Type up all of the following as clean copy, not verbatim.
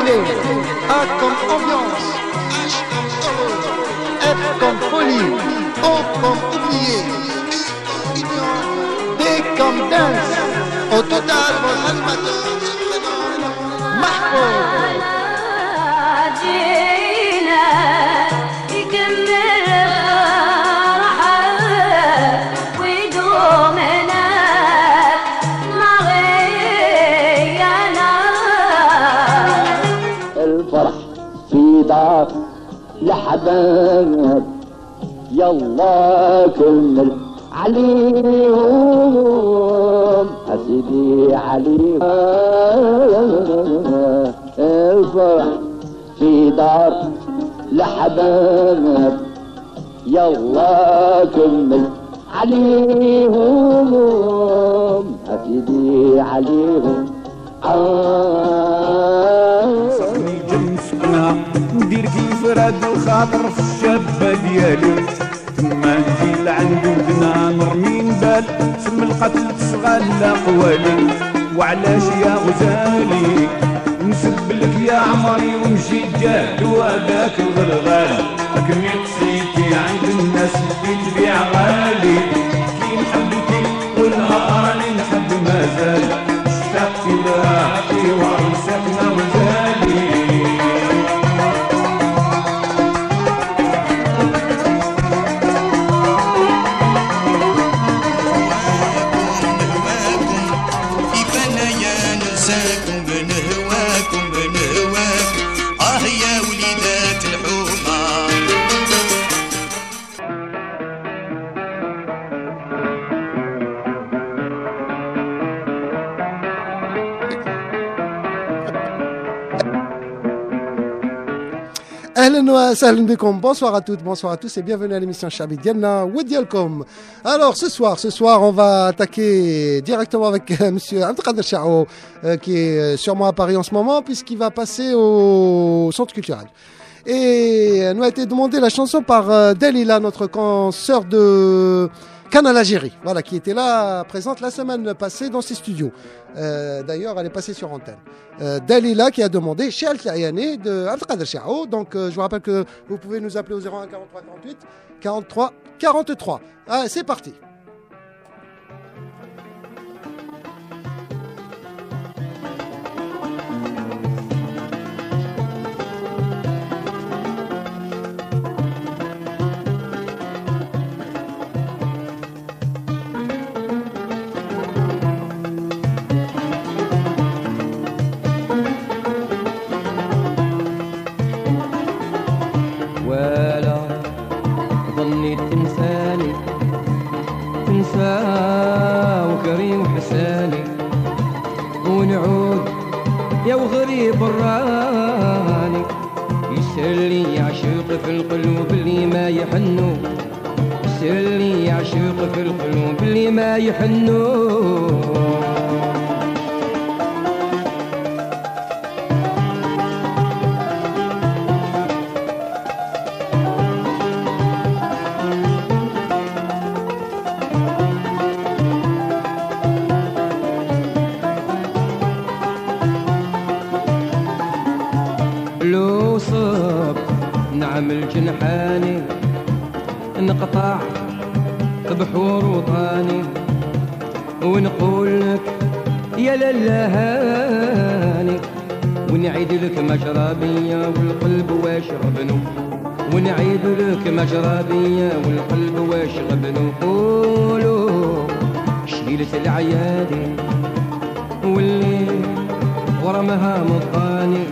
medley. A comme ambiance, H comme heureux, F comme folie, O comme oublié, U comme union, D comme dance. Au total, votre animateur se prénomme Mahfouz. الفرح في دار لحباب يلا كمل عليهم أسيدي عليهم الفرح في دار لحباب يلا كمل عليهم أسيدي عليهم صحني جنسنا ندير كيف راد الخاطر في الشابة ديالي تما نجي لعند ودنا نرمي نبال سم القتل تشغل قوالي وعلاش يا غزالي نسب لك يا عمري ونجي جاد وهذاك الغلغال لكن قصيتي عند الناس اللي تبيع غالي كي نحبك والنهار اللي نحب مازال اشتقت لراحتي وعرسكنا وزالي Bonsoir à toutes, bonsoir à tous et bienvenue à l'émission Chabi Dialna Wedialkom. Alors ce soir, on va attaquer directement avec monsieur Abdelkader Chao qui est sûrement à Paris en ce moment puisqu'il va passer au centre culturel. Et nous a été demandé la chanson par Delila, notre consoeur de Canal Algérie, voilà, qui était là, présente la semaine passée dans ses studios. D'ailleurs, elle est passée sur antenne. Dalila qui a demandé chez Al-Kayane de Abdelkader Chao. Donc, je vous rappelle que vous pouvez nous appeler au 01 43 48 43 43. Allez, c'est parti. وكريم حساني ونعود يا وغريب الراني يسأل لي يعشق في القلوب اللي ما يحنو يسأل لي يعشق في القلوب اللي ما يحنو نعمل جنحاني نقطع بحور وطاني ونقول لك يا للهاني ونعيد لك مشربية والقلب واشربنو ونعيد لك مشربية والقلب واشربنو قولوا شيلة العيادي واللي ورمها مطاني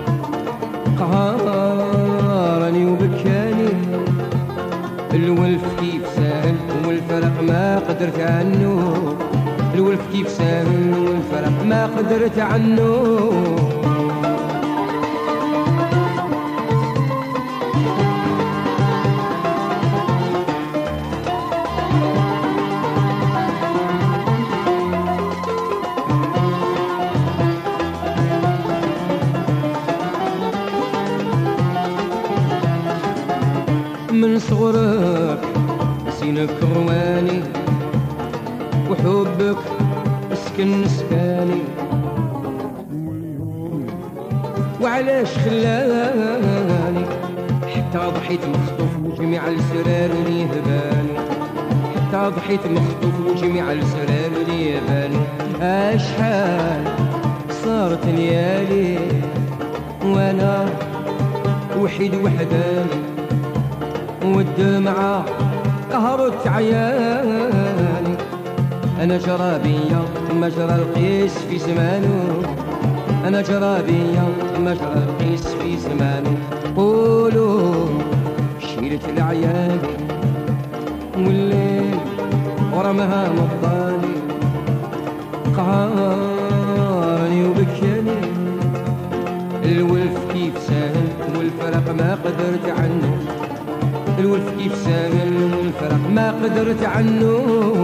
قهرني وبكاني الولف كيف سهل والفرق ما قدرت عنه الولف كيف سهل والفرق ما قدرت عنه من صغرك سينك رواني وحبك اسكن سكاني وعلاش خلاني حتى ضحيت مخطوف وجميع السرار اللي يهباني حتى ضحيت مخطوف وجميع السرار اللي يهباني أشحال صارت ليالي وانا وحيد وحداني والدمعة قهرت عياني أنا جرابية مجرى القيس في زمانه أنا جرابية مجرى القيس في زمانه قولوا شيلت العيال والليل ورمها مضاني قهرني وبكاني الولف كيف ساهل والفرق ما قدرت عنه الولف كيف ساهل والفرق ما قدرت عنه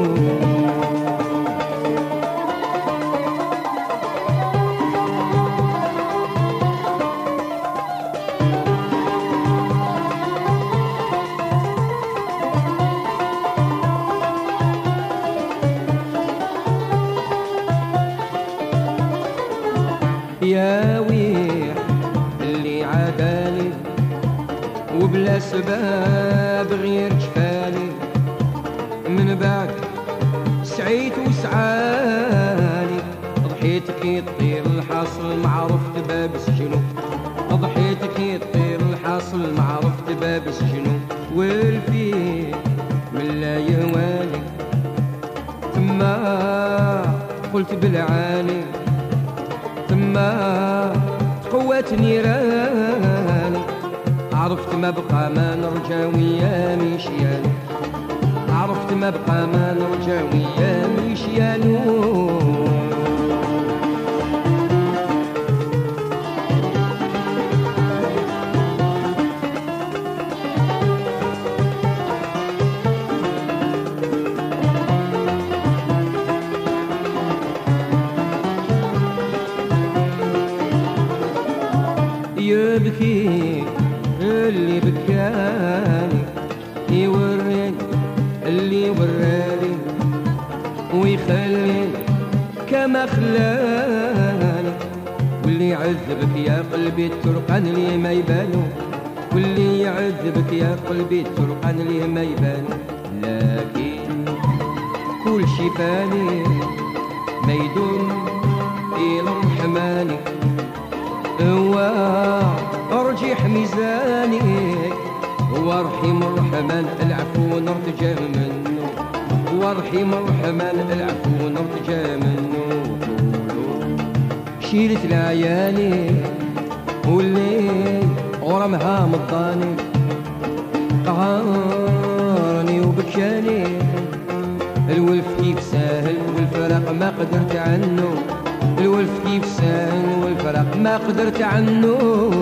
يا ويح اللي عاداني وبلا سباب غير جفاني من بعد سعيت وسعاني ضحيت كي تطير الحاصل ما عرفت باب سجنو ضحيت كي تطير الحاصل ما عرفت باب سجنو والفيل من لا يهواني ثم قلت بالعاني ما تقوت نيراني عرفت ما بقى ما نرجع ويا مشيانو عرفت ما بقى ما نرجع ويا مشيانو يبكي اللي بكاني يوريني اللي وراني ويخليني كما خلاني واللي يعذبك يا قلبي الترقان اللي ما يبانو واللي يعذبك يا قلبي الترقان اللي ما يبانو لكن كل شي فاني ما يدوم إلى الرحماني هو ارجح ميزاني هو رحيم الرحمن العفو نرتجى منه هو رحيم الرحمن العفو نرتجى منه شيلت العياني والليل ورمها مضاني قهرني وبكاني الولف كيف ساهل والفرق ما قدرت عنه الولف كيف ساهل والفرق ما قدرت عنه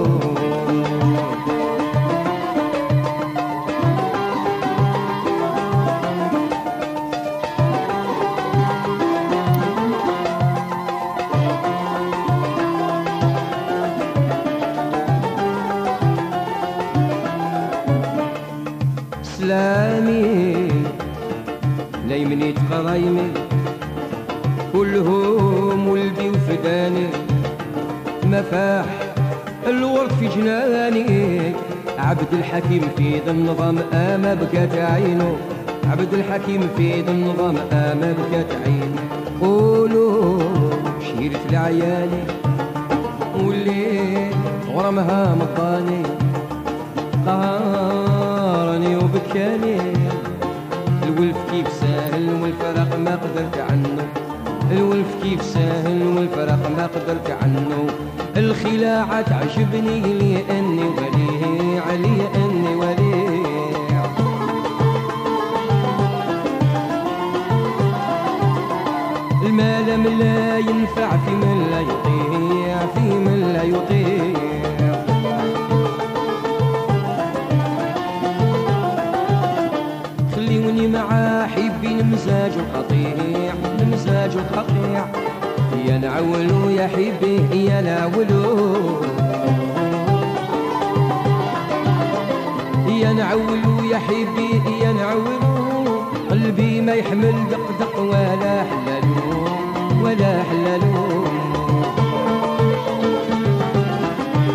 سلامي ليمني تقرايمي كلهم ولدي وفداني مفاح الورد في جناني عبد الحكيم في ذا النظام ما بكات عينه عبد الحكيم في ذا النظام ما بكات عينه قولوا شيرت العيالي والليل غرمها مطاني قهرني وبكاني الولف كيف ساهل والفرق ما قدرت عنه الولف كيف ساهل والفرق ما قدرت عنه الخلاعة تعجبني لأني ولي علي أني ولي المال من لا ينفع في من لا يطيع في من لا يطيع خليوني مع حبي المزاج القطيع المزاج القطيع يا نعولو يا حبي يا نعولو يا نعولو يا حبي يا نعولو قلبي ما يحمل دق ولا حلالو ولا حلالو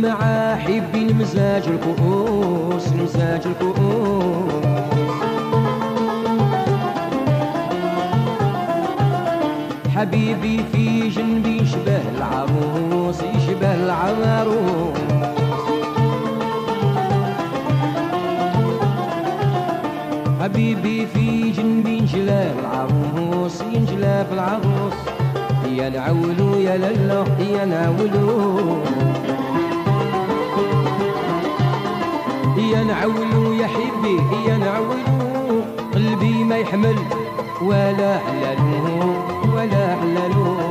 مع حبي مزاج الكؤوس مزاج الكؤوس. حبيبي في جنبي يشبه العروس يشبه العروس. حبيبي في جنبي ينجلى العروس ينجلى في العروس. يا نعولو يا لالا يا نعولو يا نعولو يا حبي يا نعولو. قلبي ما يحمل ولا حلالو ولا حلالو.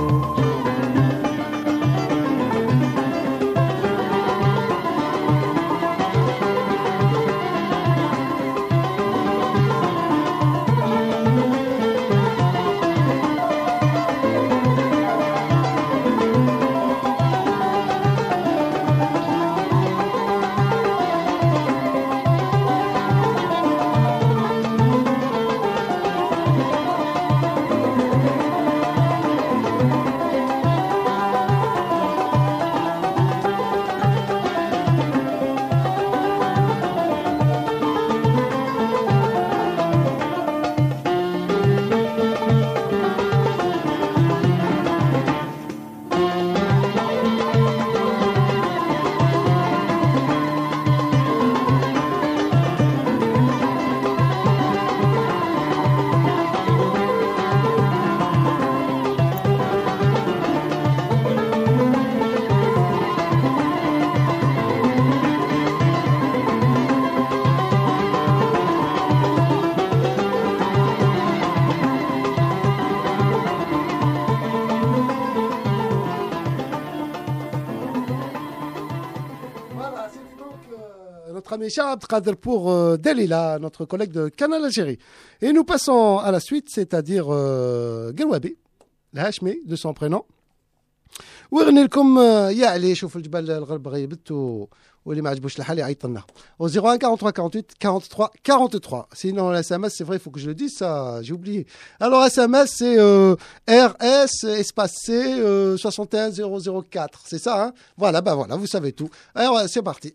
Notre ami Charles Abdelkader pour Dalila, notre collègue de Canal Algérie. Et nous passons à la suite, c'est-à-dire Gelwabi, الهاشمي de son prénom. ويغني لكم يا علي شوف الجبال الغرب غيبت واللي ما عجبوش الحال يعيط لنا au 01 43 48 43 43. Sinon la SMS c'est vrai, il faut que je le dise, ça j'ai oublié. Alors SMS c'est RS espace C 61004, c'est ça hein. Voilà, bah voilà, vous savez tout. Alors c'est parti.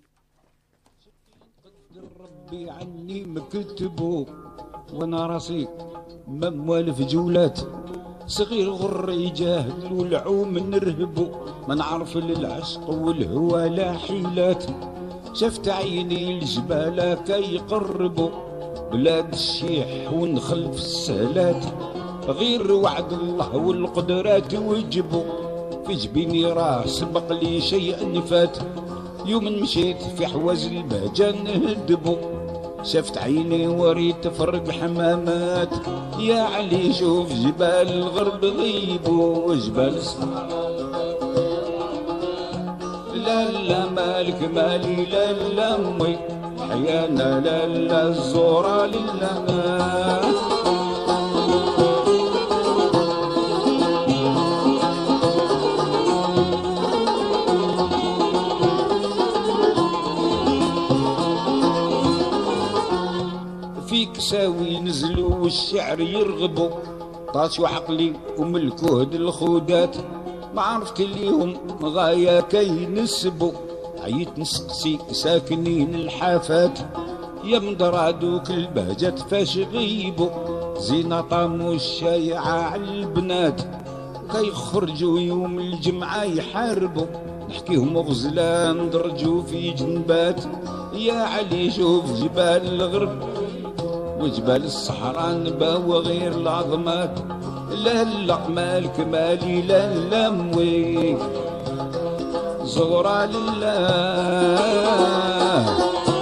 ربي عني مكتبو وانا راسي موالف جولات. صغير غر يجاهد والعوم نرهبو ما نعرف للعشق والهوى لا حيلات. شفت عيني الجبال كيقربو بلاد الشيح ونخل في السهلات. غير وعد الله والقدرات وجبو في جبيني راه سبق لي شيء فات. يوم مشيت في حواز البهجة نهدبو شفت عيني وريت فرق حمامات. يا علي شوف جبال الغرب غيبو وجبال لا لا مالك مالي لا لا امي حيانا لا لا الزورة لله. فيك ساوي نزلوا والشعر يرغبوا طاشوا عقلي وملكوه الخودات. ما عرفت اليوم غاية كي نسبوا عيت نسقسي ساكنين الحافات. يا مدرادوك البهجة فاش غيبوا زينة طامو الشايعة على البنات. كي خرجوا يوم الجمعة يحاربوا نحكيهم غزلان درجوا في جنبات. يا علي شوف جبال الغرب وجبال الصحراء نباوى غير العظمات. لا لا مالك مالي لا لا موي زغرة لله.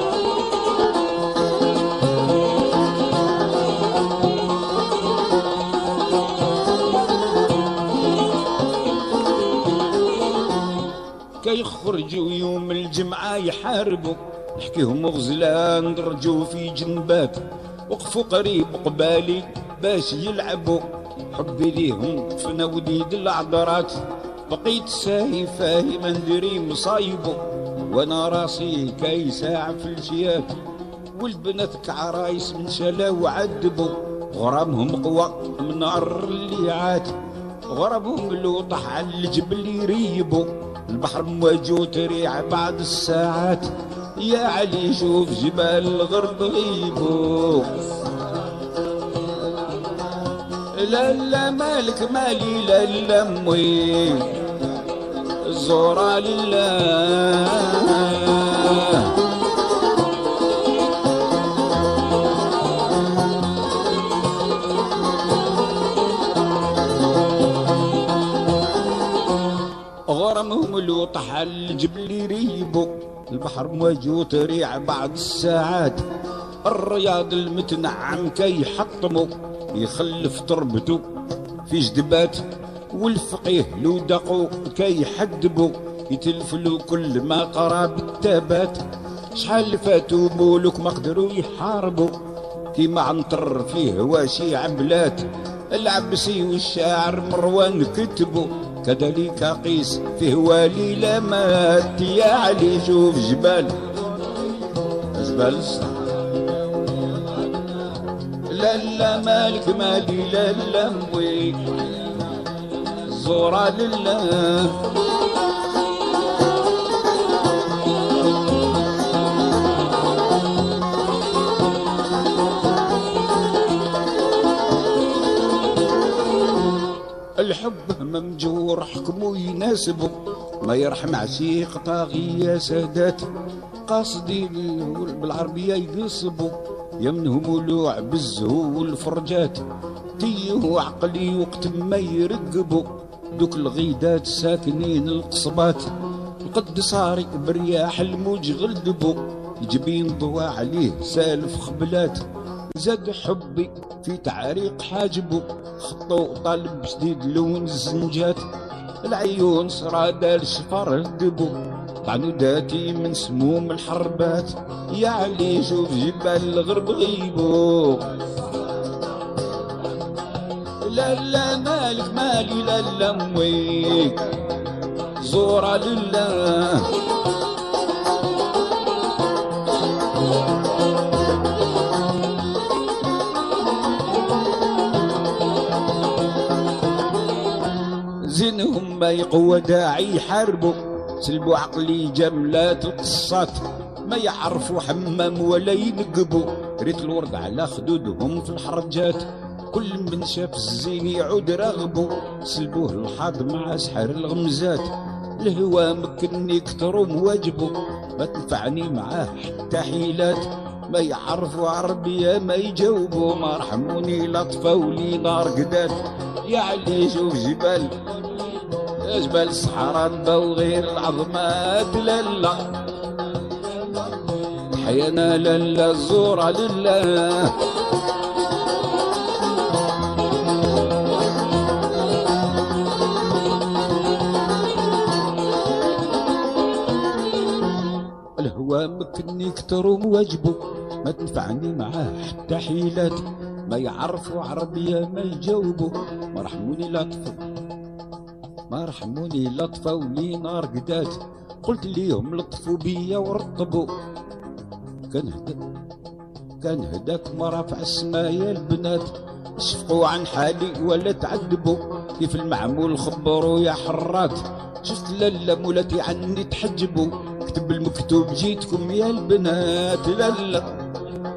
كي يخرجوا يوم الجمعة يحاربوا نحكيهم غزلان درجوا في جنبات. وقفوا قريب قبالي باش يلعبوا حبي ليهم فنا وديد العذرات. بقيت ساهي فاهي ما ندري مصايبه وانا راسي كي ساعة في الجيات. والبنات كعرايس من شلا وعدبوا غرامهم قوى من نار اللي عات. غربهم لو طح على الجبل يريبوا البحر مواجه تريع بعد الساعات. يا علي شوف جبال الغرب غيبو. لا لا مالك مالي لا لا موي الزورة لله. غرمهم الوطح الجبل يريبو. البحر مواجه تريع بعد الساعات. الرياض المتنعم كي يحطمو يخلف تربتو في جدبات. والفقيه لو دقو كي يحدبو يتلفلو كل ما قراب التابات. شحال فاتو مولوك ما قدروا يحاربوا كيما عنتر فيه واشي عبلات. العبسي والشاعر مروان كتبوا كذلك قيس فيه والي لا مات. يا علي شوف جبال جبال الصحراء. لا لا مالك مالي لا لا موي الزورة لله. الحب ممجور حكمو يناسبو ما يرحم عشيق طاغي يا سادات. قاصدي بالعربية يقصبو يمنهم ولوع بالزهو والفرجات. تيه عقلي وقت ما يرقبو دوك الغيدات ساكنين القصبات. القد صاري برياح الموج غلدبو يجبين ضوى عليه سالف خبلات. زاد حبي في تعريق حاجبو خطو طالب جديد لون الزنجات. العيون صرادة الشفر هدبو عنوداتي من سموم الحربات. يا علي شوف جبال الغرب غيبو. لا لا مالك مالي لا لا مويك زورة لله. زينهم ما يقوى داعي يحاربوا سلبوا عقلي جملات القصات. ما يعرفوا حمام ولا ينقبوا ريت الورد على خدودهم في الحرجات. كل من شاف الزين يعود رغبوا سلبوه الحظ مع سحر الغمزات. الهوا مكني كتروا مواجبوا ما تنفعني معاه حتى حيلات. ما يعرفوا عربية ما يجاوبوا ما رحموني لطفوا لي نار قدات. يا علي شوف جبال جبال الصحراء نباو غير العظمات. لالا حيانا لالا الزورة لله. الهوا مكني كتر ومواجبو ما تنفعني معاه حتى حيلات. ما يعرفوا عربية ما يجاوبوا ما رحموني لطفوا ما رحموني لطفوا ولي نار قدات. قلت ليهم لطفوا بيا ورطبوا كان هداك ما رافع السما يا البنات. شفقوا عن حالي ولا تعذبوا كيف المعمول خبروا يا حرات. شفت لالا مولاتي عني تحجبوا كتب المكتوب جيتكم يا البنات. لالا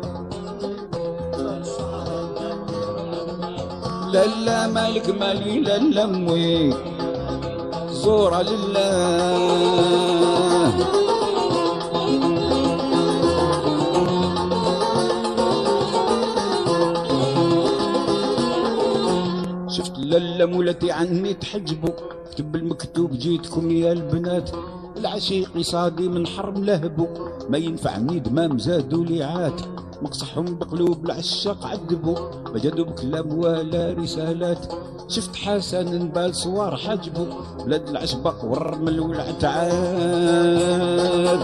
لالا مالك مالي لالا موي زورة لله. شفت لالا مولاتي عني تحجبوا كتب المكتوب جيتكم يا البنات. العشيق صادي من حرم لهبوا ما ينفعني دمام زادوا ليعات. مقصحهم بقلوب العشاق عذبوا ما جادوا بكلام ولا رسالات. شفت حسن نبال صوار حجبوا بلاد العشبق والرمل والعتعاب.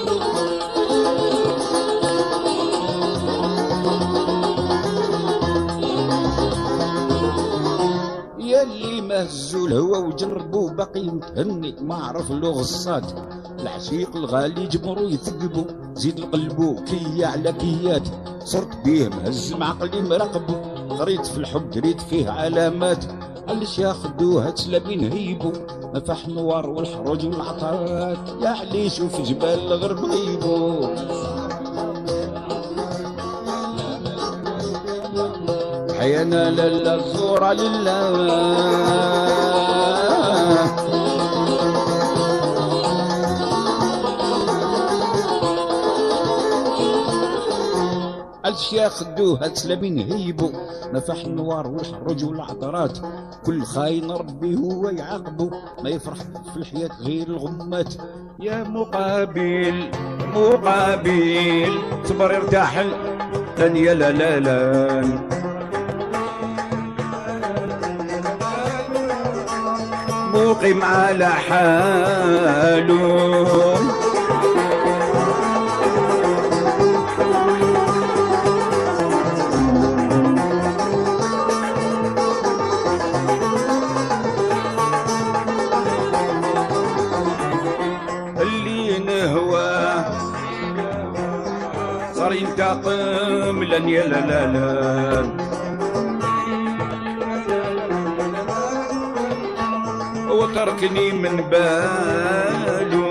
ياللي مهزوا الهوا وجربوا باقي متهني ما عرف له غصات. العشيق الغالي جمروا يثقبوا زيد القلبو كي على كيات. صرت بيه مهز معقلي مراقبو قريت في الحب دريت فيه علامات. علاش ياخدوها تسلامين هيبو نفح نوار والحروج والعطرات يا علي شوف جبال الغرب غيبو حيانا لالا الزورة لله الشيخ خدوه سلامين هيبو نفح النوار والحروج والعطرات كل خاين ربي هو يعاقبه ما يفرح في الحياة غير الغمات يا مقابل مقابل صبر ارتاح ثانية لا لا لا مقيم على حاله صار ينتقم لن يا لا لا لا وتركني من باله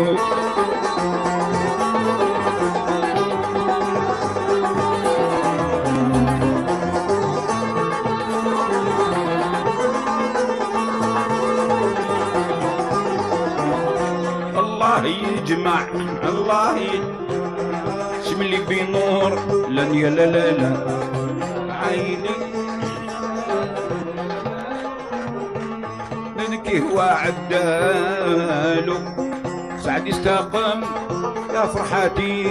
الله يجمع الله شملي بنور لن يا لا لا لا عيني نذكيه وعدالو سعد يستقم يا فرحتي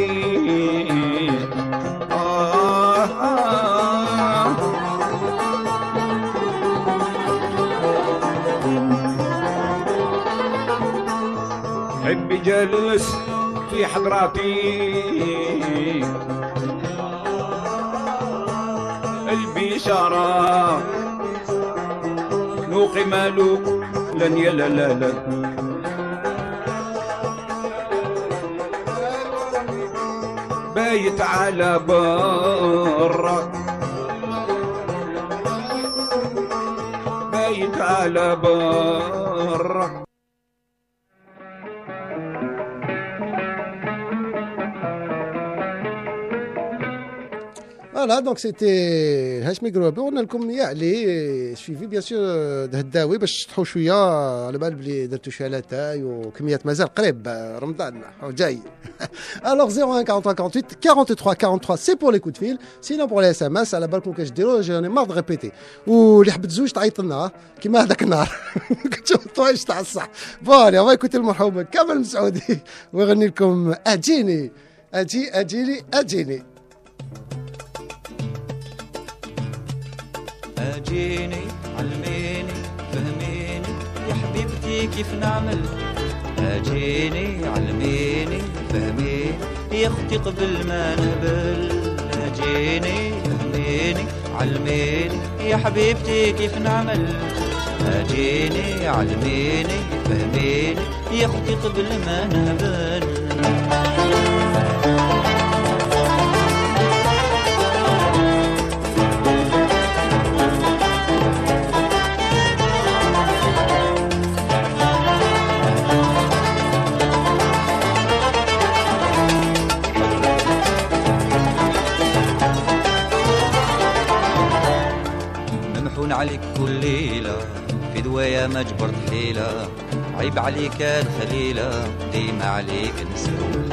حبي جالس في حضراتي البشارة نوقي مالو لن يا لا لا لا بايت على برا بايت على برا Voilà, donc c'était Hashmi Groupe. On a comme يعلي suivi bien sûr de هداوي باش تحو شويه على بال بلي درتو شالاتاي وكميات مازال قريب رمضان جاي. Alors 01 43 48 43 43 c'est pour les coups de fil. Sinon pour les SMS على بالكم كاش ديروا j'en ai marre de répéter. واللي حبت زوج تعيط لنا كيما هذاك النهار. كنتو واش تاع الصح. فوالا on va écouter المرحوم كامل مسعودي ويغني لكم اجيني اجيني اجيني. اجيني علميني فهميني يا حبيبتي كيف نعمل اجيني علميني فهميني يا اختي قبل ما نهبل اجيني فهميني علميني يا حبيبتي كيف نعمل اجيني علميني فهميني يا اختي قبل ما نهبل عليك كل ليلة في دوايا ما جبرت حيلة عيب عليك الخليلة ديما عليك نسول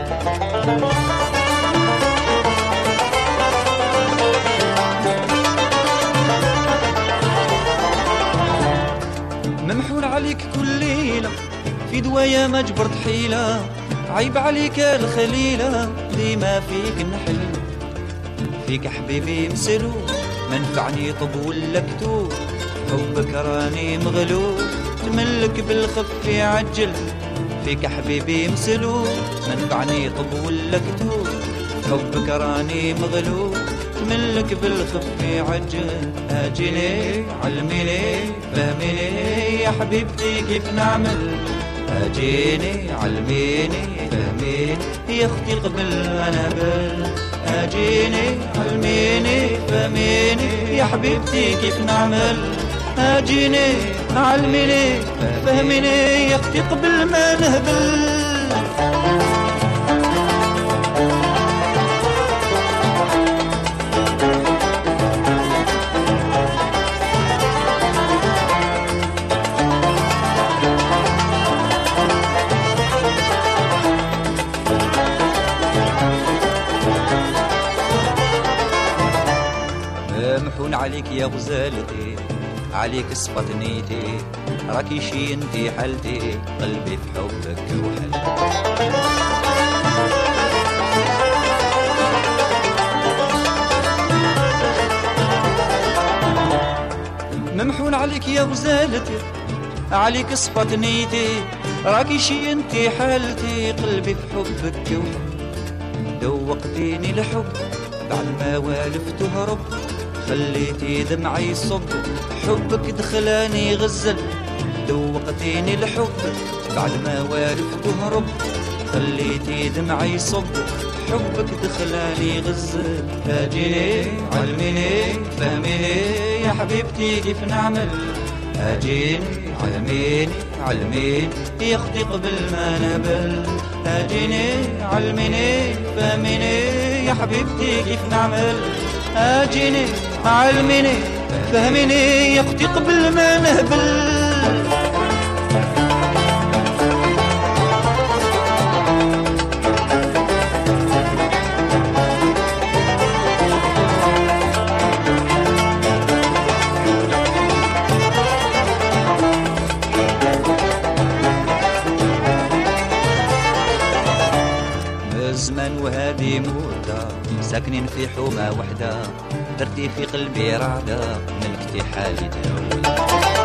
ممحون عليك كل ليلة في دوايا ما جبرت حيلة عيب عليك الخليلة ديما فيك نحل فيك حبيبي مسلول منفعني طب ولا كتوب حبك راني مغلوب تملك بالخف يعجل فيك حبيبي مسلوب منفعني طب ولا كتوب حبك راني مغلوب تملك بالخف يعجل اجيني علميني فهميني يا حبيبتي كيف نعمل اجيني علميني فهميني يا اختي قبل انا بل اجيني علميني فهميني يا حبيبتي كيف نعمل اجيني علميني فهميني يا اختي قبل ما نهبل. محون عليك يا غزالتي عليك صفت نيتي راكي شي انتي حالتي قلبي في حبك وحل. ممحون عليك يا غزالتي عليك صفت نيتي راكي شي انتي حالتي قلبي في حبك وحل. دوقتيني الحب بعد ما والفت هرب خليتي دمعي يصب حبك دخلاني غزل. دوقتيني الحب بعد ما والفت هرب خليتي دمعي يصب حبك دخلاني غزل. اجيني علميني فهميني يا حبيبتي كيف نعمل. اجيني علميني يا اختي قبل ما نبل. اجيني علميني فهميني يا حبيبتي كيف نعمل. اجيني علميني فهميني يا اختي قبل ما نهبل. زمان وهادي مودة ساكنين في حومة وحدة درتي في قلبي رعدة ملكتي حالي تهول.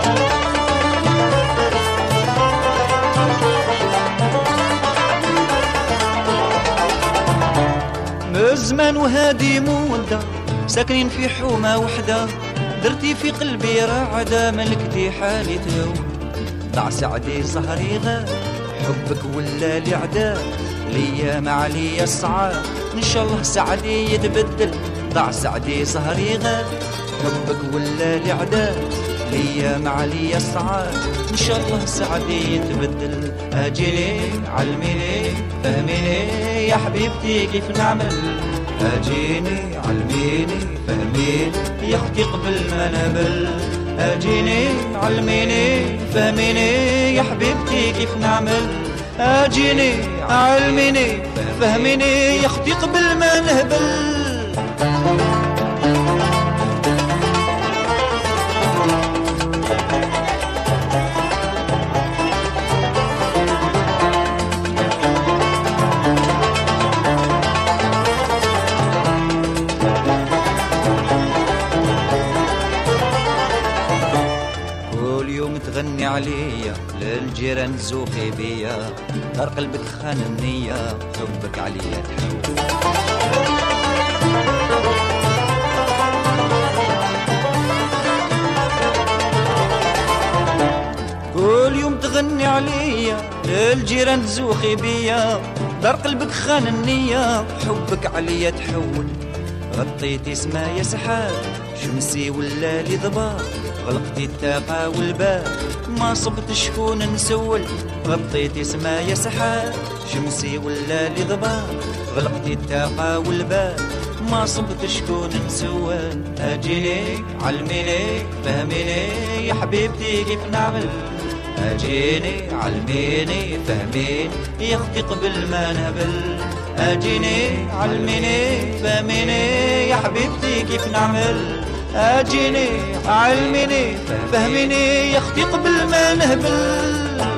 زمان وهادي مودة ساكنين في حومة وحدة درتي في قلبي رعدة ملكتي حالي تهول. ضاع سعدي زهري غاب حبك ولا لي عداء ليا مع ليا الصعاب ان شاء الله سعدي يتبدل. ضاع سعدي سهري غاب حبك ولا لي عداء ليا مع ليا الصعاب ان شاء الله سعدي يتبدل. اجيني علميني فهميني يا حبيبتي كيف نعمل. اجيني علميني فهميني يا اختي قبل ما نبل. اجيني علميني فهميني يا حبيبتي كيف نعمل. اجيني علميني فهميني يا اختي قبل ما نهبل. كل يوم تغني عليا للجيران زوقي بيا دار قلبك خان النية حبك عليا تحول. كل يوم تغني عليا للجيران زوقي بيا دار قلبك خان النية حبك عليا تحول. غطيتي سمايا سحاب شمسي ولا لي ضباب غلقتي التاقة والباب ما صبت شكون نسول. غطيتي سمايا سحاب شمسي ولا لي ضباب غلقتي التاقة والباب ما صبت شكون نسول. اجيني علميني فهميني يا حبيبتي كيف نعمل. اجيني علميني فهميني يا اختي قبل ما نهبل. اجيني علميني فهميني يا حبيبتي كيف نعمل. اجيني علميني فهميني يا اختي قبل ما نهبل.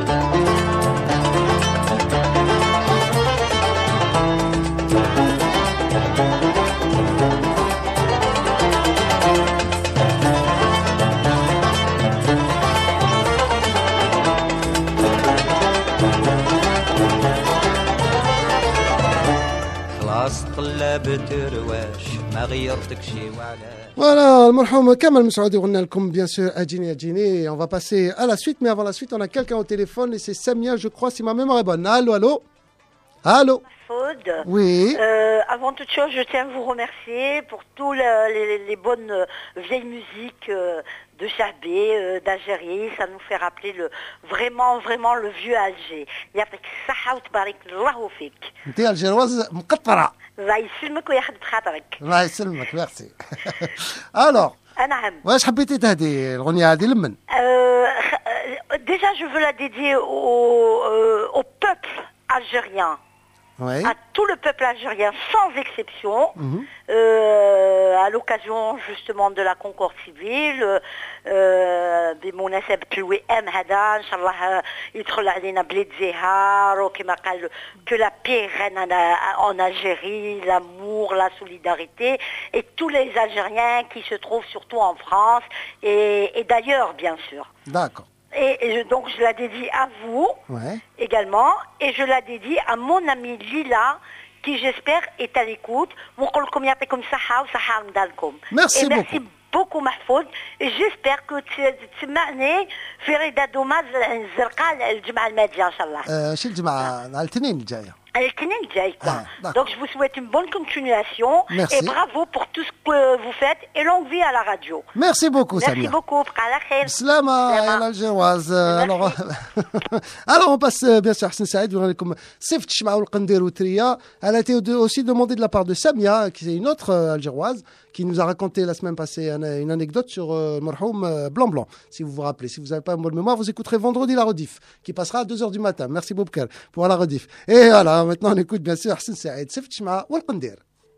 خلاص طلاب ترواش ما غيرتك شي وعلاش. Voilà, المرحوم كمال مسعودي قلنا لكم bien sûr Adjini Adjini. On va passer à la suite, mais avant la suite, on a quelqu'un au téléphone et c'est Samia, je crois, si ma mémoire est bonne. Allô, allô. Allô. Mahfoud. Oui. Avant toute chose, je tiens à vous remercier pour tous les bonnes vieilles musiques de Chabé, d'Algérie. Ça nous fait rappeler vraiment le vieux Alger. يعطيك الصحة وتبارك الله فيك. انت الجرواز مقطرة. الله يسلمك وياخذ بخاطرك. الله يسلمك ميرسي. Alors. نعم. واش حبيتي تهدي الأغنية هذه لمن؟ Déjà, je veux la dédier au peuple algérien. Oui. À tout le peuple algérien, sans exception, à l'occasion justement de la concorde civile, بمناسبة الوئام هذا إن شاء الله يدخل علينا بلاد زهار وكما قال que la paix règne en Algérie, l'amour, la solidarité et tous les Algériens qui se trouvent surtout en France et d'ailleurs bien sûr. D'accord. Donc je la dédie à vous également et je la dédie à mon amie Lila qui j'espère est à l'écoute. Merci beaucoup Mahfoud et j'espère que تسمعني في ريدة دوماز الزرقاء الجمعة الماضية إن شاء الله. شي الجمعة على الاثنين الجاية. الاثنين الجاي quoi. Donc je vous souhaite une bonne continuation. Merci. Et bravo pour tout ce que vous faites et longue vie à la radio. Merci beaucoup Samia. Merci beaucoup. على خير. سلامة إلى الجواز. Alors on passe bien sûr Hassan Saïd. Vous لكم صفت الشمعة والقندير والتريا. Elle a été aussi demandée de la part de Samia qui est une autre algéroise qui nous a raconté la semaine passée une anecdote sur Marhoum Blanc Blanc. Si vous vous rappelez, si vous n'avez pas une bonne mémoire, vous écouterez vendredi la rediff qui passera à 2h du matin. Merci Boubkar pour la rediff. Et voilà, maintenant on écoute bien sûr Hassan Saïd. صفت الشمعة والقندير.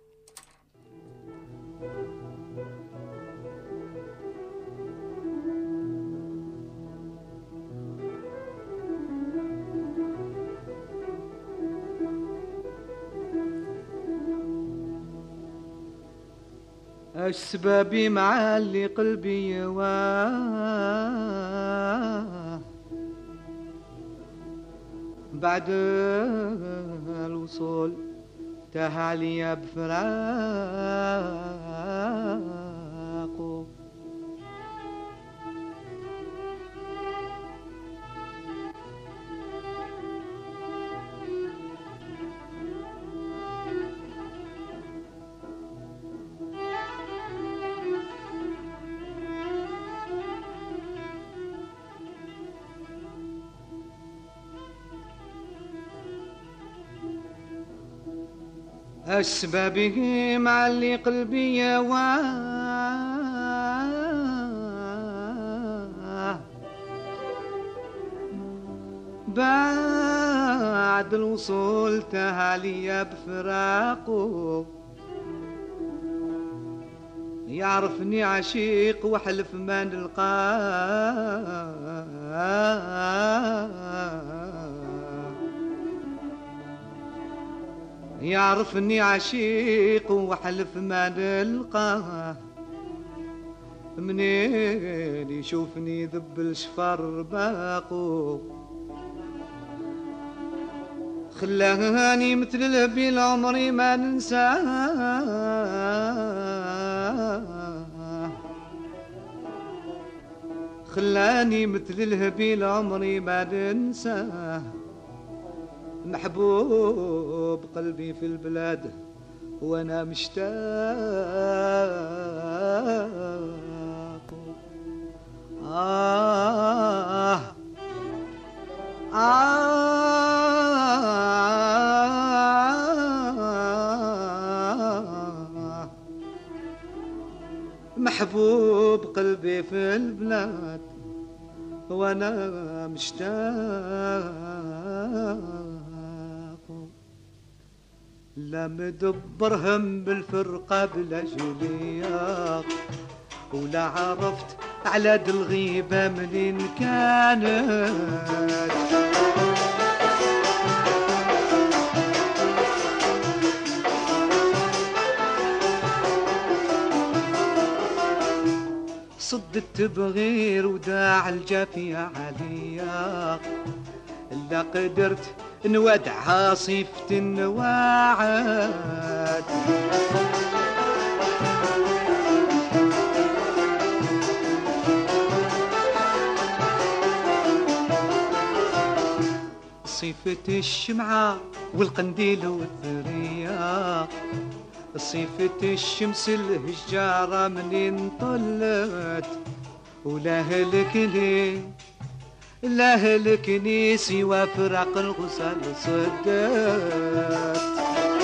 اش سبابي معلي قلبي واه بعد الوصول تاه عليا بفراقه أسبابه معلي قلبي بعد الوصول تهاليا بفراقه يعرفني عشيق وحلف ما نلقاه يعرفني عشيق وحلف ما نلقاه منين يشوفني ذب الشفر باقو خلاني مثل الهبيل عمري ما ننساه خلاني مثل الهبيل عمري ما ننساه محبوب قلبي في البلاد وانا مشتاق محبوب قلبي في البلاد وانا مشتاق لا مدبر هم بالفرقة بلا جلياق ولا عرفت على دي الغيبة منين كانت صد التبغير وداع الجافية عليا إلا قدرت نودعها صيفة النواعد صيفة الشمعة والقنديل والثريا صيفة الشمس الهجارة منين طلت ولا هلكني لا هلكني سوى فراق الغزال صدت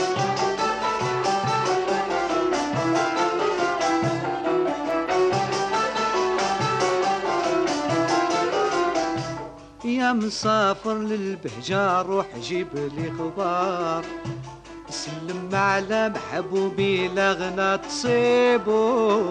يا مسافر للبهجة روح جيب لي خبار سلم على محبوبي لغنا تصيبو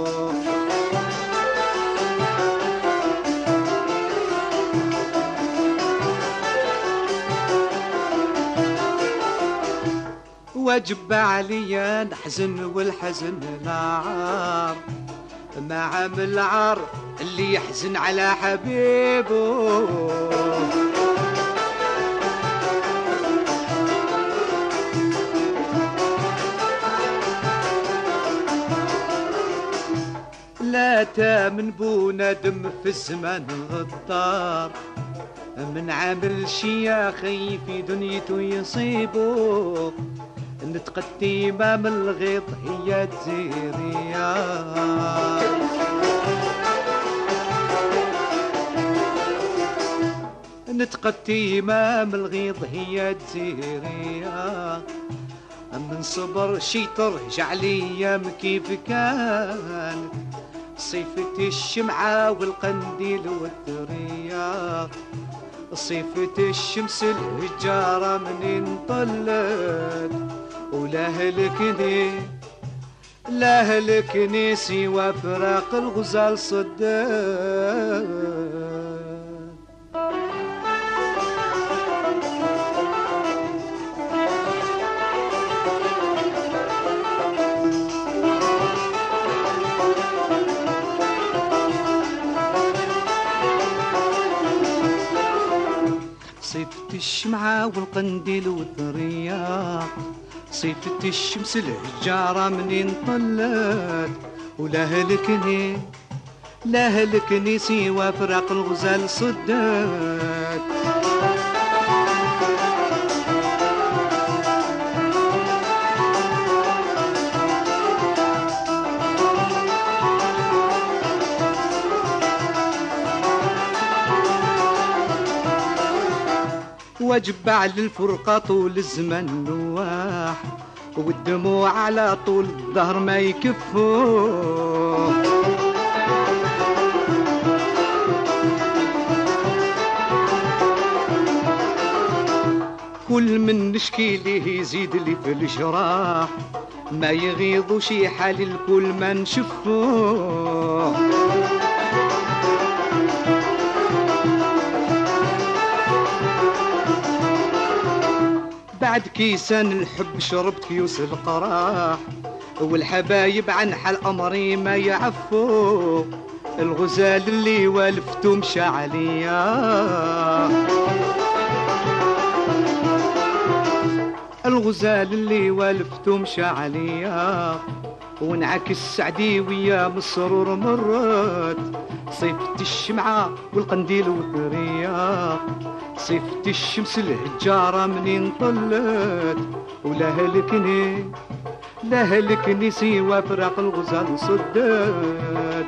واجب عليا نحزن والحزن نعار ما عامل عار اللي يحزن على حبيبه لا تامن بو ندم في الزمان غدار من عامل شي يا خي في دنيته يصيبه نتقدي امام الغيط هي تزيريا نتقدي امام الغيط هي تزيريا من صبر شي ترجع ليام كيف كانت صيفة الشمعة والقنديل والثريا صيفة الشمس الهجارة منين طلت ولا هلكني لا هلكني سوى فراق الغزال صدت صيفة الشمعة والقنديل والثريا صيفة الشمس الهجارة منين طلت ولا هلكني لا هلكني سوى فراق الغزال صدت وجب على الفرقة طول الزمن نواح والدموع على طول الظهر ما يكفوه كل من نشكي ليه يزيد لي في الجراح ما يغيض شي حال الكل ما نشفوه بعد كيسان الحب شربت كيوس القراح والحبايب عن حال أمري ما يعفو الغزال اللي والفته مشى عليا الغزال اللي والفته مشى عليا ونعكس سعدي ويا مسرور مرت صيفة الشمعة والقنديل والثريا صيفة الشمس الهجارة منين طلت ولا هلكني لا هلكني سوى فراق الغزال صدت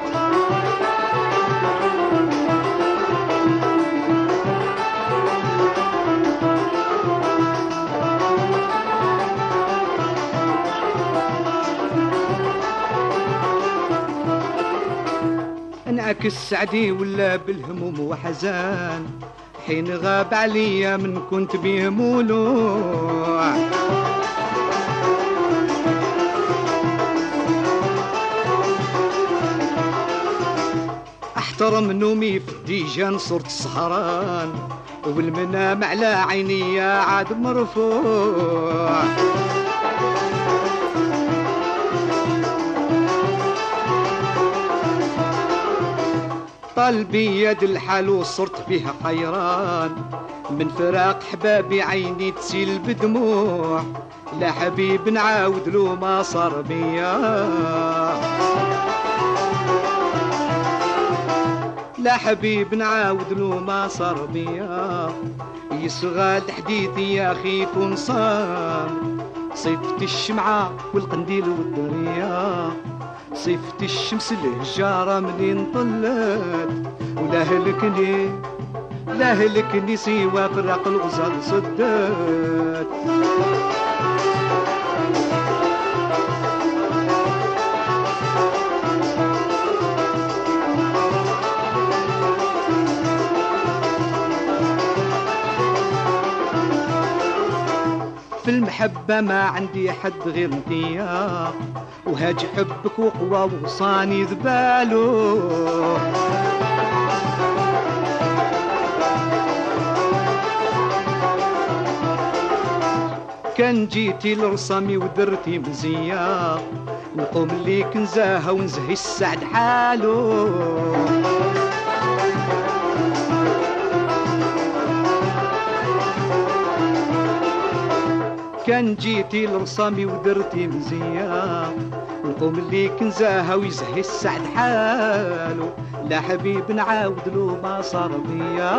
انعكس سعدي ولا بالهموم وحزان حين غاب عليا من كنت بيه مولوع احترم نومي في الديجان صرت سهران والمنام على عيني عاد مرفوع قلبي يد الحال وصرت فيها حيران من فراق حبابي عيني تسيل بدموع لا حبيب نعاود له ما صار بيا لا حبيب نعاود له ما صار بيا يصغى الحديد يا أخي كون صام. صيفت الشمعة والقنديل والدرية، صيفت الشمس الهجارة منين طلت، ولا هلكني لا هلكني سوى فرق الغزال صدت. في المحبة ما عندي حد غير انتيا، وهاج حبك وقوى وصاني ذبالو. كان جيتي لرسامي ودرتي مزية، نقوم اللي كنزاها ونزهي السعد حالو. كان جيتي لرسامي ودرتي مزية، نقوم اللي كنزاها ويزهي السعد حالو. لا حبيب نعاود له ما صار بيا،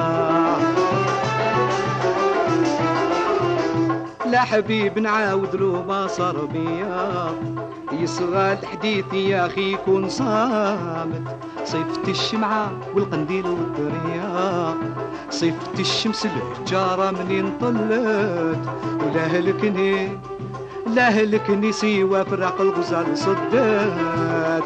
لا حبيب نعاود له ما صار بيا. يصغى الحديث يا أخي كون صامت، صيفت الشمعة والقنديل والدرية، صيفت الشمس الهجارة منين طلت، ولا هلكني لا هلكني سوى فرق الغزال صدت.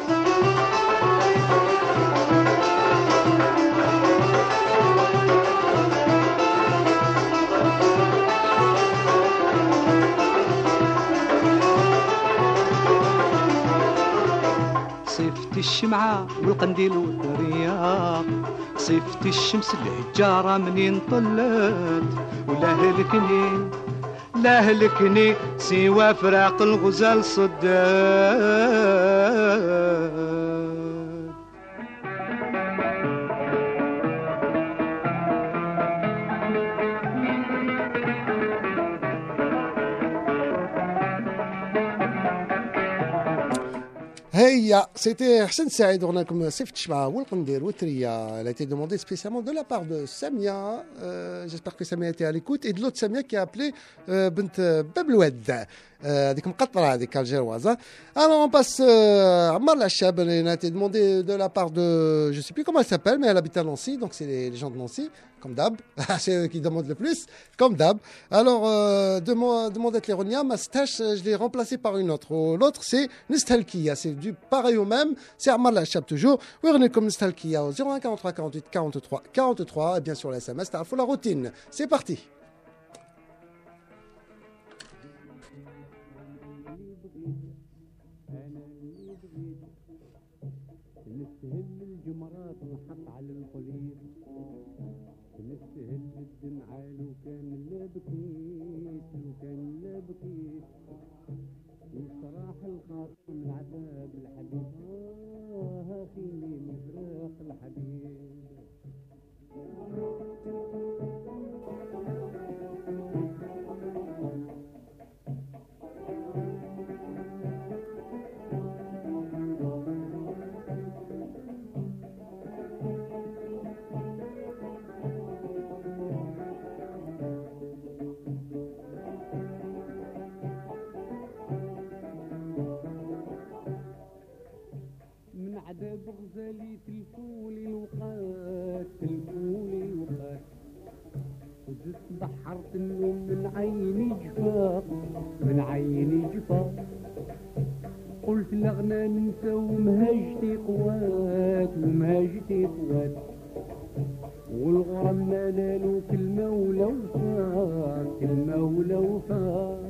صيفت الشمعة والقنديل والدرية، صيفت الشمس الهجارة منين طلت، ولا هلكني لا هلكني سوى فراق الغزال صدت. Hey, c'était Hassan Saïd, on a comme Seft Shma, Wolkandir, Witria. Elle a été demandée spécialement de la part de Samia. J'espère que Samia était à l'écoute. Et de l'autre Samia qui a appelé Bent Babloued. هذيك مقطرة هذيك الجروازة. Alors on passe à Ammar Lachab, elle a été demandée de la part de, je sais plus comment elle s'appelle, mais elle habite à Nancy, donc c'est les gens de Nancy, comme d'hab, c'est eux qui demandent le plus, comme d'hab. Alors demande d'être l'Eronia, ma stache, je l'ai remplacée par une autre. L'autre c'est Nestalkia, c'est du pareil au même, c'est Ammar Lachab toujours. Oui, on est comme Nestalkia au 01 43 48 43 43, et bien sûr la SMS, il faut la routine. C'est parti. نستهل الجمرات ونحط على القليل، نستهل الدمعة لو كان لا بكيت، لو كان لا بكيت، وصراح الخاطر من عذاب الحبيب، خيني من فراق الحبيب. بغزالي تلفولي الوقات، تلفولي الوقات، وزدت بحرت النوم من عيني جفا، من عيني جفا. قلت لغنا ننسى ومهاجتي قوات، ومهاجتي قوات، والغرام مالالو كلمة ولا وفات، كلمة ولا وفات.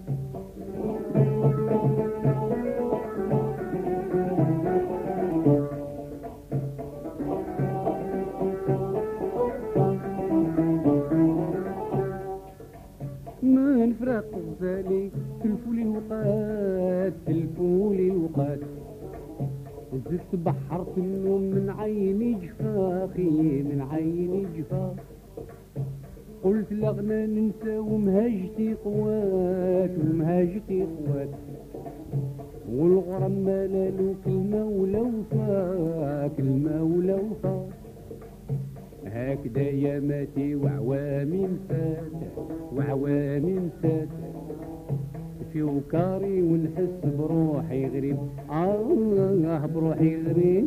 من فراق غزالي تلفولي الوقات، تلفولي الوقات، وزدت بحرت النوم من عيني جفا، خي من عيني جفا. قلت لغنا ننسى ومهاجتي قوات، ومهاجتي قوات، والغرام مالالو كلمة ولا وفا، كلمة ولا وفا. هكذا يا ماتي وعوامين فات وعوامين فات في وكاري ونحس بروحي غريب بروحي غريب.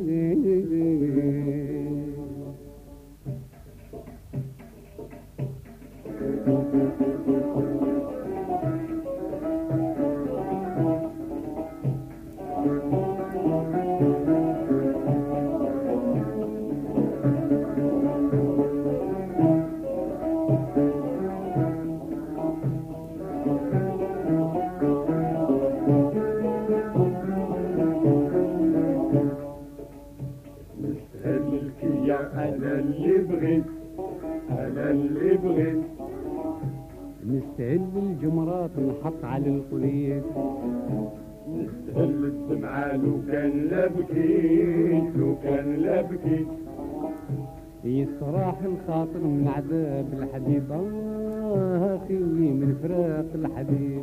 نستهل الجمرات نحط على القليل نستهل الدمعة لو كان لا بكيت لو كان لا بكيت يستراح الخاطر من عذاب الحبيب أخي من فراق الحبيب.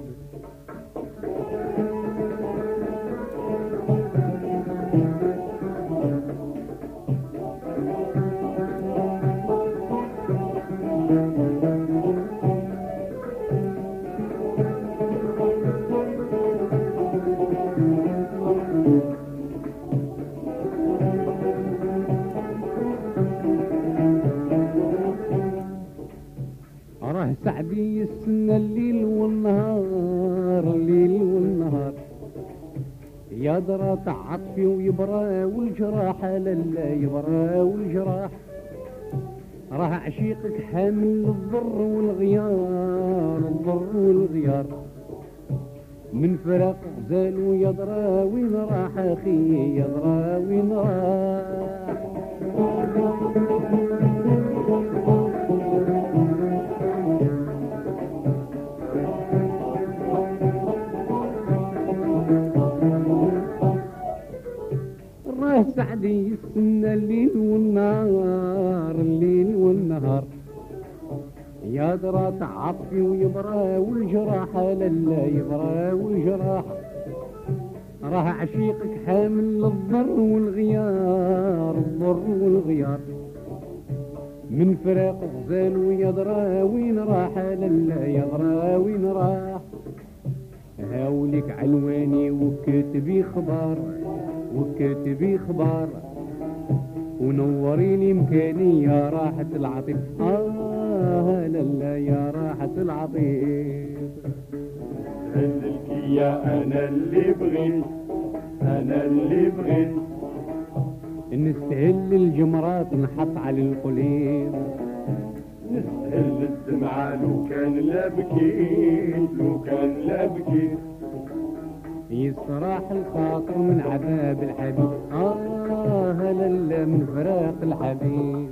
سعدي يستنى الليل والنهار الليل والنهار يا درا تعطفي ويبرى والجراح لا يبرى والجراح راه عشيقك حامل الضر والغيار الضر والغيار من فراق غزال ويدرى وين راح اخي يدرى وين راح. سعدي يستنى الليل والنهار الليل والنهار يا درا تعطفي ويبرى والجراح لا يبرى والجراح راه عشيقك حامل الضر والغيار الضر والغيار من فراق غزال ويدرى وين راح لا يدرى وين راح. هاولك عنواني وكتبي خبار وكاتبي خبار ونوريني مكاني يا راحة العطيف لا يا راحة العطيف. هلك يا أنا اللي بغيت أنا اللي بغيت نستهل الجمرات نحط على القليب نستهل الدمعة لو كان لا بكيت لو كان لا بكيت يستراح الخاطر من عذاب الحبيب لا من فراق الحبيب.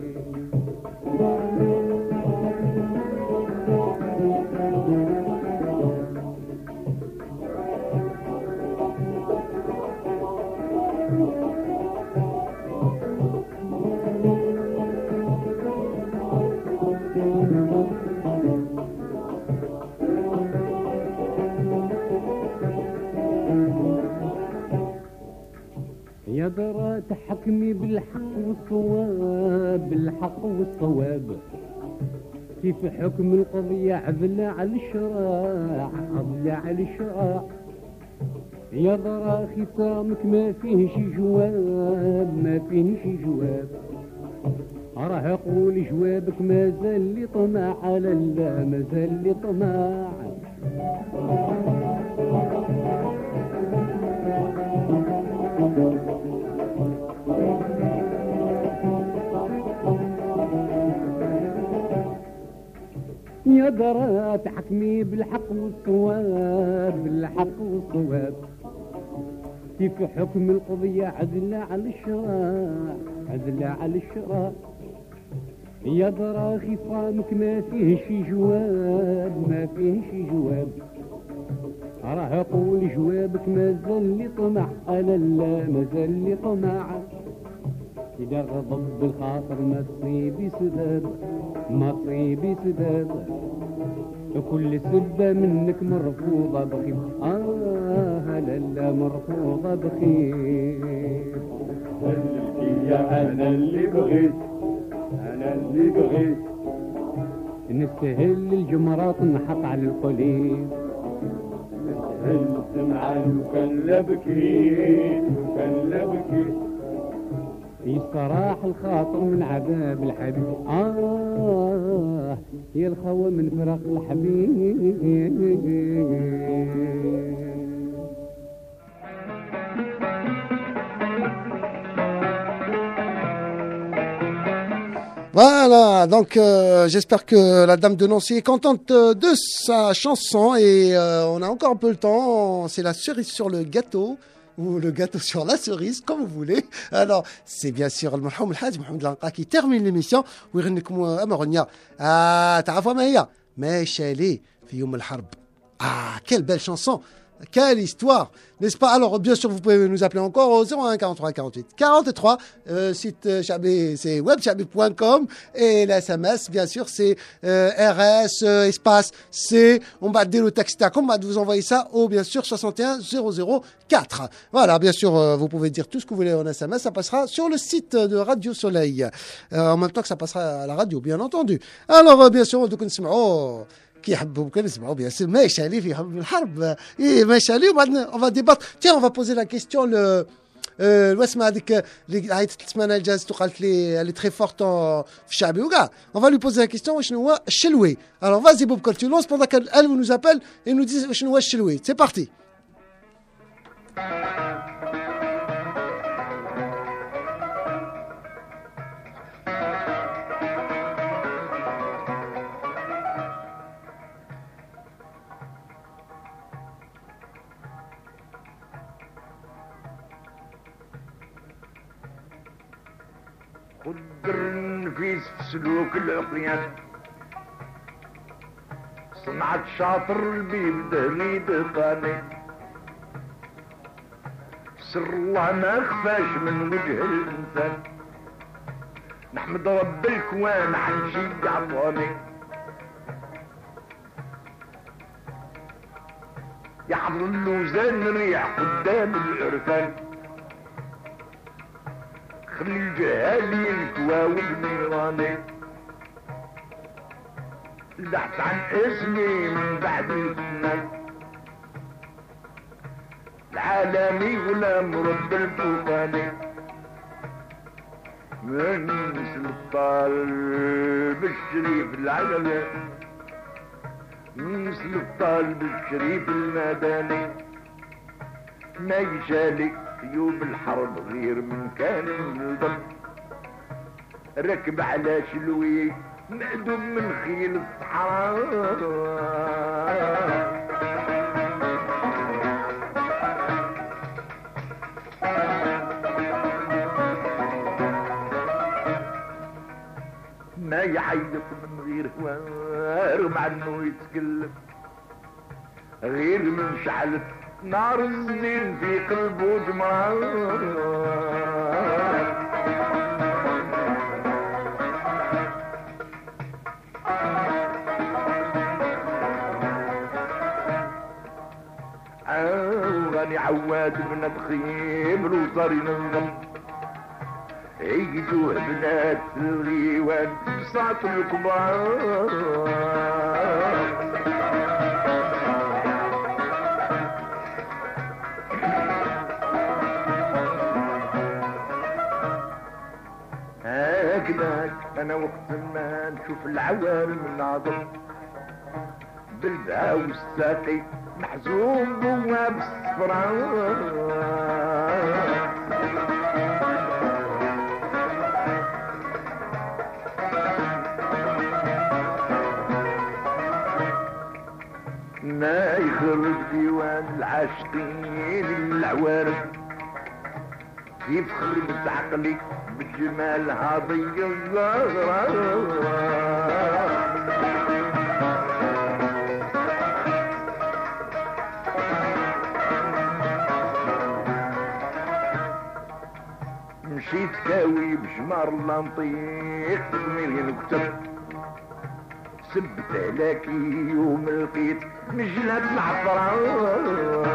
يا درا تحكمي بالحق والصواب بالحق والصواب كيف حكم القضية عدل على الشراع عدل على الشراع. يا درا ختامك ما فيهش جواب ما فيهش جواب راه اقول جوابك ما زال لي طمع لا ما زال لي طمع. يا درا تحكمي بالحق والصواب بالحق والصواب كيف حكم القضية عدل على الشراع عدل على الشراع. يا درا خصامك ما فيهش جواب ما فيهش جواب راه اقول جوابك ما زال لي طمع لا ما زال لي طمع. إذا غضب بالخاطر ما تصيبي سبب ما تصيبي سبب كل سبة منك مرفوضة بخير لا مرفوضة بخير. يا أنا اللي بغيت انا اللي بغيت نستهل الجمرات نحط على القليل نستهل السمعان وكان لا بكيت وكان لا بكيت يستراح الخاطر من عذاب الحبيب يا الخوة من فراق الحبيب. Voilà, donc j'espère que la dame de Nancy est contente de sa chanson et on a encore un peu le temps, c'est la cerise sur le gâteau ou le gâteau sur la cerise, comme vous voulez. Alors, c'est bien sûr le Mohamed Hadj Mohamed Lanqa qui termine l'émission ويغني لكم أمرنيا تعرفوا ما هي ماشالي في يوم الحرب. Quelle belle chanson. Quelle histoire, n'est-ce pas? Alors, bien sûr, vous pouvez nous appeler encore au 01 43 48 43. Site Chabé, c'est webchabé.com. Et la SMS, bien sûr, c'est RS, espace C. On va dire le texte, on va vous envoyer ça au, bien sûr, 61 004. Voilà, bien sûr, vous pouvez dire tout ce que vous voulez en SMS. Ça passera sur le site de Radio Soleil. En même temps que ça passera à la radio, bien entendu. Alors, bien sûr, donc, qui يحبوا كنسمعوا bien sûr ماشالي في الحرب ايه ماشالي وبعدين on va débattre. Tiens, on va poser la question le الوسمه هذيك اللي عيطت السمانه الجازت وقالت لي elle est très forte في الشعبي وكاع on va lui poser la question وشنو هو الشلوي. Alors vas-y Boubkal, tu lances pendant qu'elle nous appelle et nous dit شنو هو الشلوي. C'est parti. قدر النفيس في سلوك العقيان صنعت شاطر البيب دهلي دقاني سر الله ما خفاش من وجه الانسان نحمد رب الكوان عن شي عطاني يحضر اللوزان ريح قدام الاركان خلي الجهالي الكواوي النيراني البحث عن اسمي من بعد الفنان العالمي غلام رب الفوقاني من مثل الطالب الشريف العلمي من مثل الطالب الشريف المدني ما يشالي يوم الحرب غير من كان الضب ركب على شلوي مأدوم من خيل الصحراء ما يعيط من غير هوار مع انه يتكلم غير من شعلت نار الزين في قلبه جمران غني عواد بن خيبر وصار ينظم يجوا بنات الغيوان بساط الكبار انا وقت ما نشوف العوالم الناظر بالبها والساقي محزون بواب الصفراء ما يخرج ديوان العاشقين العوارم كيف خربت عقلي بالجمال هذي الزهرة مشيت كاوي بشمار لنطيق تضميري نكتب سبت علاكي يوم لقيت مجلة العفرة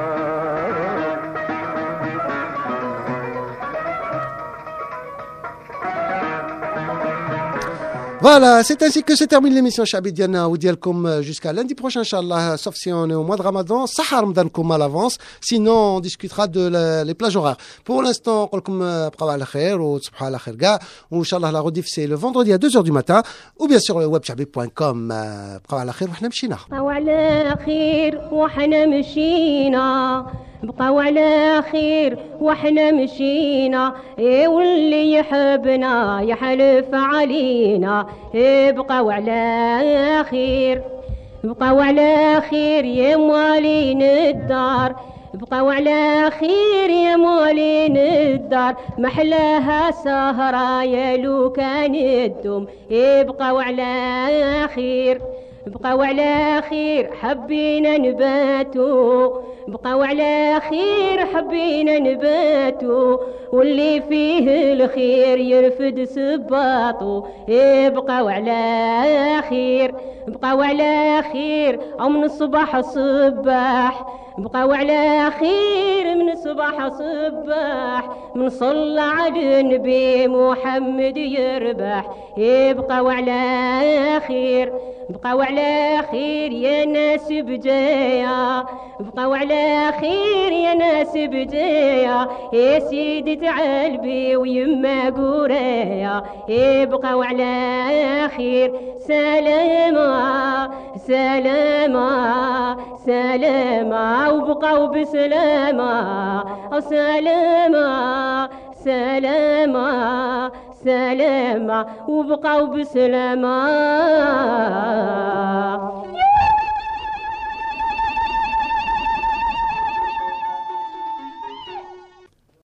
Voilà, c'est ainsi que se termine l'émission Chabi Diana ou Dialcom jusqu'à lundi prochain, Inch'Allah, sauf si on est au mois de Ramadan. Sahar Ramadankoum à l'avance, sinon on discutera de les plages horaires. Pour l'instant, on bqaw ala khair ou tsbha ala khair ga, ou Inch'Allah la rediff c'est le vendredi à 2h du matin, ou bien sur le web chabi.com. Bqaw ala khair, وحنا مشينا. بقاو على خير وحنا مشينا بقاو على خير وحنا مشينا واللي يحبنا يحلف علينا بقاو على خير بقاو على خير يا موالين الدار بقاو على خير يا موالين الدار محلاها سهرة يا لو كان الدم بقاو على خير بقاو على خير حبينا نباتو بقاو على خير حبينا نباتو واللي فيه الخير يرفد سباطو بقاو على خير بقاو على خير او من الصباح صباح بقاو على خير من الصباح صباح من صلى على النبي محمد يربح بقاو على خير بقاو على خير يا ناس بجايا بقاو على خير يا ناس بجايا يا سيدي تعال بي ويما قرايا بقاو على خير سلامة سلامة سلامة وبقاو بسلامة سلامة سلامة سلامة وبقاو بسلامة